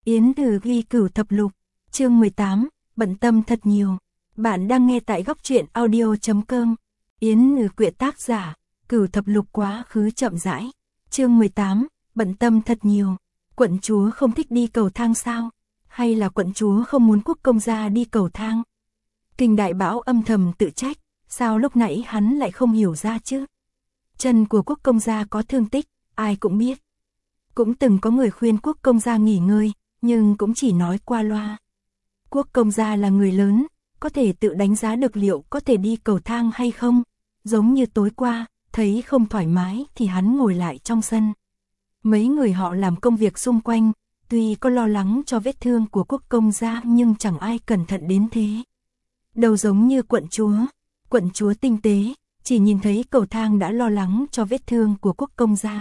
Yến Từ ghi Cửu Thập Lục, chương 18, bận tâm thật nhiều. Bạn đang nghe tại góc truyện audio.com. Yến Từ quyện tác giả, Cửu Thập Lục quá khứ chậm rãi. Chương 18, bận tâm thật nhiều. Quận chúa không thích đi cầu thang sao? Hay là quận chúa không muốn quốc công gia đi cầu thang? Kinh Đại Bảo âm thầm tự trách, sao lúc nãy hắn lại không hiểu ra chứ? Chân của quốc công gia có thương tích, ai cũng biết. Cũng từng có người khuyên quốc công gia nghỉ ngơi, nhưng cũng chỉ nói qua loa. Quốc công gia là người lớn, có thể tự đánh giá được liệu có thể đi cầu thang hay không. Giống như tối qua, thấy không thoải mái thì hắn ngồi lại trong sân. Mấy người họ làm công việc xung quanh, tuy có lo lắng cho vết thương của quốc công gia nhưng chẳng ai cẩn thận đến thế. Đâu giống như quận chúa tinh tế, chỉ nhìn thấy cầu thang đã lo lắng cho vết thương của quốc công gia.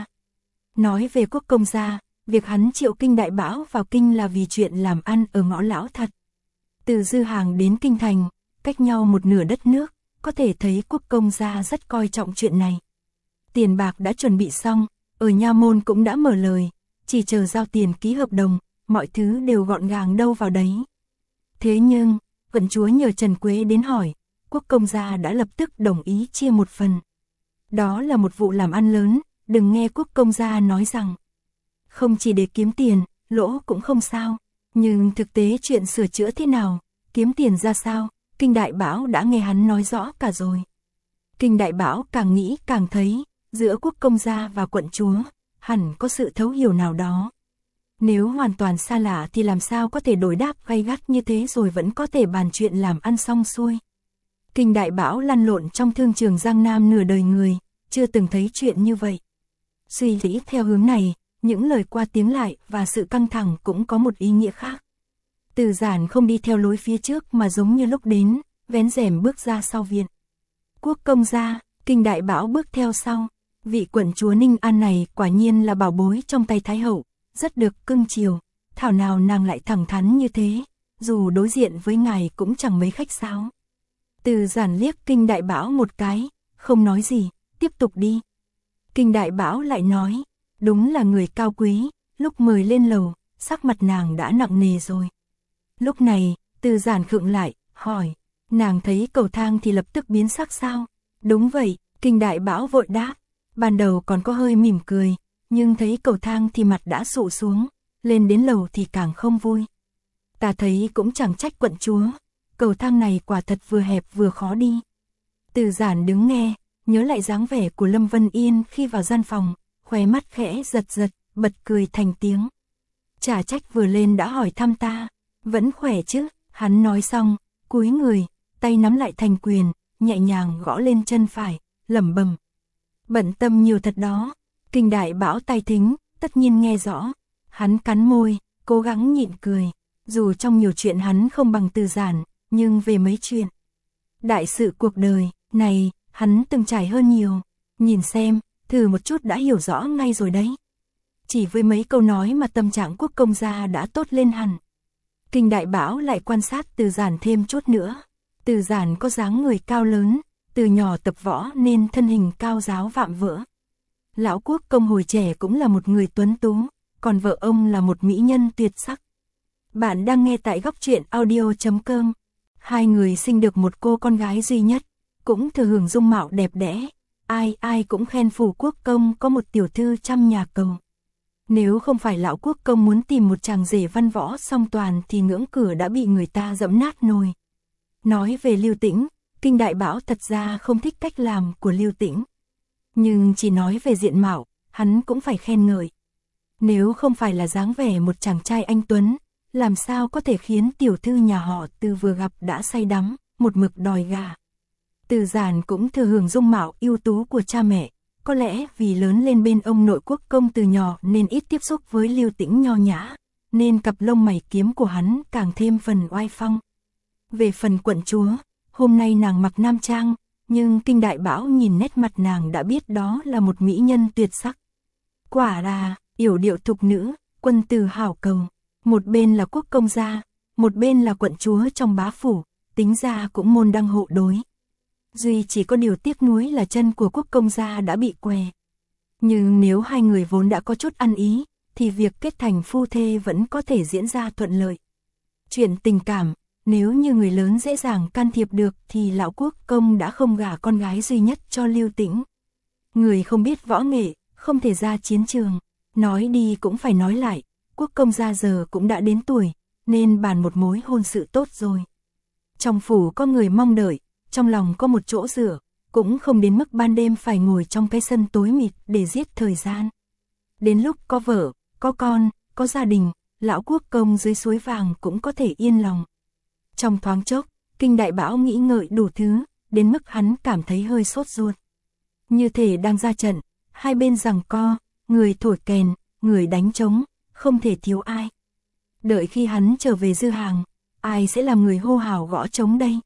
Nói về quốc công gia, việc hắn triệu Kinh Đại Bảo vào kinh là vì chuyện làm ăn ở Ngõ Lão thật. Từ Dư Hàng đến Kinh Thành, cách nhau một nửa đất nước, có thể thấy quốc công gia rất coi trọng chuyện này. Tiền bạc đã chuẩn bị xong, ở nha môn cũng đã mở lời, chỉ chờ giao tiền ký hợp đồng, mọi thứ đều gọn gàng đâu vào đấy. Thế nhưng, quận chúa nhờ Trần Quế đến hỏi, quốc công gia đã lập tức đồng ý chia một phần. Đó là một vụ làm ăn lớn, đừng nghe quốc công gia nói rằng không chỉ để kiếm tiền, lỗ cũng không sao. Nhưng thực tế chuyện sửa chữa thế nào, kiếm tiền ra sao, Kinh Đại Bảo đã nghe hắn nói rõ cả rồi. Kinh Đại Bảo càng nghĩ càng thấy, giữa quốc công gia và quận chúa, hẳn có sự thấu hiểu nào đó. Nếu hoàn toàn xa lạ thì làm sao có thể đối đáp gay gắt như thế rồi vẫn có thể bàn chuyện làm ăn xong xuôi. Kinh Đại Bảo lăn lộn trong thương trường Giang Nam nửa đời người, chưa từng thấy chuyện như vậy. Suy nghĩ theo hướng này, những lời qua tiếng lại và sự căng thẳng cũng có một ý nghĩa khác. Từ Giản không đi theo lối phía trước mà giống như lúc đến, vén rèm bước ra sau viện. Quốc công gia, Kinh Đại Bảo bước theo sau. Vị quận chúa Ninh An này quả nhiên là bảo bối trong tay Thái hậu, rất được cưng chiều. Thảo nào nàng lại thẳng thắn như thế, dù đối diện với ngài cũng chẳng mấy khách sáo. Từ Giản liếc Kinh Đại Bảo một cái, không nói gì, tiếp tục đi. Kinh Đại Bảo lại nói, đúng là người cao quý, lúc mời lên lầu, sắc mặt nàng đã nặng nề rồi. Lúc này, Từ Giản khựng lại, hỏi, nàng thấy cầu thang thì lập tức biến sắc sao? Đúng vậy, Kinh Đại Bảo vội đáp, ban đầu còn có hơi mỉm cười, nhưng thấy cầu thang thì mặt đã sụ xuống, lên đến lầu thì càng không vui. Ta thấy cũng chẳng trách quận chúa, cầu thang này quả thật vừa hẹp vừa khó đi. Từ Giản đứng nghe, nhớ lại dáng vẻ của Lâm Vân Yên khi vào gian phòng, khóe mắt khẽ giật giật, bật cười thành tiếng. Chả trách vừa lên đã hỏi thăm ta, vẫn khỏe chứ, hắn nói xong, cúi người, tay nắm lại thành quyền, nhẹ nhàng gõ lên chân phải, lẩm bẩm. Bận tâm nhiều thật đó. Kinh Đại Bảo tai thính, tất nhiên nghe rõ. Hắn cắn môi, cố gắng nhịn cười, dù trong nhiều chuyện hắn không bằng Từ Giản, nhưng về mấy chuyện đại sự cuộc đời này, hắn từng trải hơn nhiều. Nhìn xem, thử một chút đã hiểu rõ ngay rồi đấy. Chỉ với mấy câu nói mà tâm trạng quốc công gia đã tốt lên hẳn. Kinh Đại Bảo lại quan sát Từ Giản thêm chút nữa. Từ Giản có dáng người cao lớn, từ nhỏ tập võ nên thân hình cao ráo vạm vỡ. Lão quốc công hồi trẻ cũng là một người tuấn tú, còn vợ ông là một mỹ nhân tuyệt sắc. Bạn đang nghe tại góc truyện audio.com. Hai người sinh được một cô con gái duy nhất, cũng thừa hưởng dung mạo đẹp đẽ. Ai ai cũng khen phủ quốc công có một tiểu thư trăm nhà cầu. Nếu không phải lão quốc công muốn tìm một chàng rể văn võ song toàn thì ngưỡng cửa đã bị người ta dẫm nát nồi. Nói về Lưu Tĩnh, Kinh Đại Bảo thật ra không thích cách làm của Lưu Tĩnh. Nhưng chỉ nói về diện mạo, hắn cũng phải khen ngợi. Nếu không phải là dáng vẻ một chàng trai anh tuấn, làm sao có thể khiến tiểu thư nhà họ Từ vừa gặp đã say đắm, một mực đòi gả. Từ Giản cũng thừa hưởng dung mạo ưu tú của cha mẹ, có lẽ vì lớn lên bên ông nội quốc công từ nhỏ nên ít tiếp xúc với Lưu Tĩnh nho nhã, nên cặp lông mày kiếm của hắn càng thêm phần oai phong. Về phần quận chúa, hôm nay nàng mặc nam trang, nhưng Kinh Đại Bảo nhìn nét mặt nàng đã biết đó là một mỹ nhân tuyệt sắc. Quả là, yểu điệu thục nữ, quân tử hảo cầu. Một bên là quốc công gia, một bên là quận chúa trong bá phủ, tính ra cũng môn đăng hộ đối. Duy chỉ có điều tiếc nuối là chân của quốc công gia đã bị què. Nhưng nếu hai người vốn đã có chút ăn ý, thì việc kết thành phu thê vẫn có thể diễn ra thuận lợi. Chuyện tình cảm, nếu như người lớn dễ dàng can thiệp được thì lão quốc công đã không gả con gái duy nhất cho Lưu Tĩnh. Người không biết võ nghệ, không thể ra chiến trường, nói đi cũng phải nói lại, quốc công gia giờ cũng đã đến tuổi, nên bàn một mối hôn sự tốt rồi. Trong phủ có người mong đợi, trong lòng có một chỗ dựa, cũng không đến mức ban đêm phải ngồi trong cái sân tối mịt để giết thời gian. Đến lúc có vợ, có con, có gia đình, lão quốc công dưới suối vàng cũng có thể yên lòng. Trong thoáng chốc, Kinh Đại Bảo nghĩ ngợi đủ thứ, đến mức hắn cảm thấy hơi sốt ruột. Như thể đang ra trận, hai bên giằng co, người thổi kèn, người đánh trống, không thể thiếu ai. Đợi khi hắn trở về Dư Hàng, ai sẽ làm người hô hào gõ trống đây?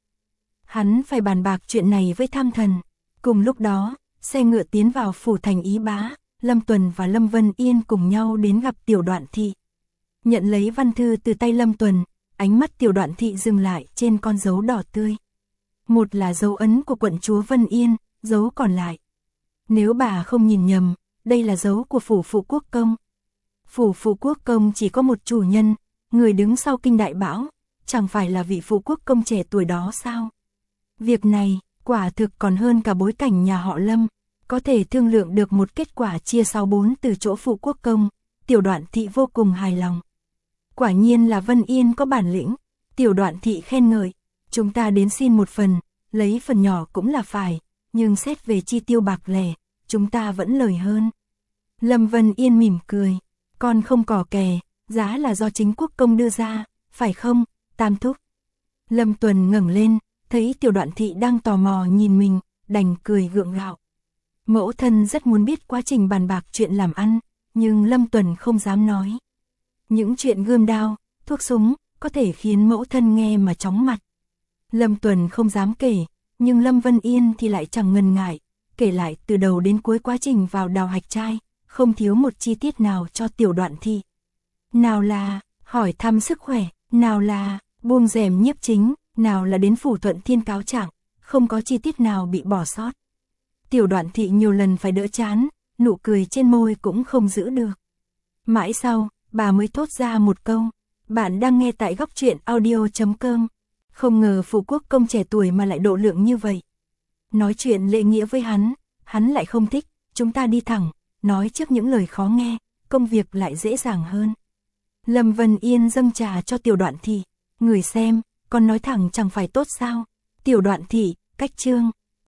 Hắn phải bàn bạc chuyện này với Tham Thần. Cùng lúc đó, xe ngựa tiến vào phủ thành Ý Bá, Lâm Tuần và Lâm Vân Yên cùng nhau đến gặp Tiểu Đoạn Thị. Nhận lấy văn thư từ tay Lâm Tuần, ánh mắt Tiểu Đoạn Thị dừng lại trên con dấu đỏ tươi. Một là dấu ấn của quận chúa Vân Yên, dấu còn lại. Nếu bà không nhìn nhầm, đây là dấu của phủ phụ quốc công. Phủ phụ quốc công chỉ có một chủ nhân, người đứng sau Kinh Đại Bảo, chẳng phải là vị phụ quốc công trẻ tuổi đó sao? Việc này, quả thực còn hơn cả bối cảnh nhà họ Lâm, có thể thương lượng được một kết quả chia 6-4 từ chỗ phụ quốc công, Tiểu Đoạn Thị vô cùng hài lòng. Quả nhiên là Vân Yên có bản lĩnh, Tiểu Đoạn Thị khen ngợi, chúng ta đến xin một phần, lấy phần nhỏ cũng là phải, nhưng xét về chi tiêu bạc lẻ, chúng ta vẫn lời hơn. Lâm Vân Yên mỉm cười, con không cò kè, giá là do chính quốc công đưa ra, phải không, Tam thúc? Lâm Tuần ngẩng lên, thấy Tiểu Đoạn Thị đang tò mò nhìn mình, đành cười gượng gạo. Mẫu thân rất muốn biết quá trình bàn bạc chuyện làm ăn, nhưng Lâm Tuần không dám nói. Những chuyện gươm đao, thuốc súng, có thể khiến mẫu thân nghe mà chóng mặt. Lâm Tuần không dám kể, nhưng Lâm Vân Yên thì lại chẳng ngần ngại, kể lại từ đầu đến cuối quá trình vào đào hạch trai, không thiếu một chi tiết nào cho Tiểu Đoạn Thị. Nào là hỏi thăm sức khỏe, nào là buông rèm nhiếp chính, nào là đến phủ Thuận Thiên cáo trạng, không có chi tiết nào bị bỏ sót. Tiểu Đoạn Thị nhiều lần phải đỡ chán, nụ cười trên môi cũng không giữ được. Mãi sau, bà mới thốt ra một câu, bạn đang nghe tại Góc Truyện Audio.com. Không ngờ phụ quốc công trẻ tuổi mà lại độ lượng như vậy. Nói chuyện lễ nghĩa với hắn lại không thích, chúng ta đi thẳng, nói trước những lời khó nghe, công việc lại dễ dàng hơn. Lâm Vân Yên dâng trà cho Tiểu Đoạn Thị, người xem, con nói thẳng chẳng phải tốt sao? Tiểu Đoạn Thị, cách chương.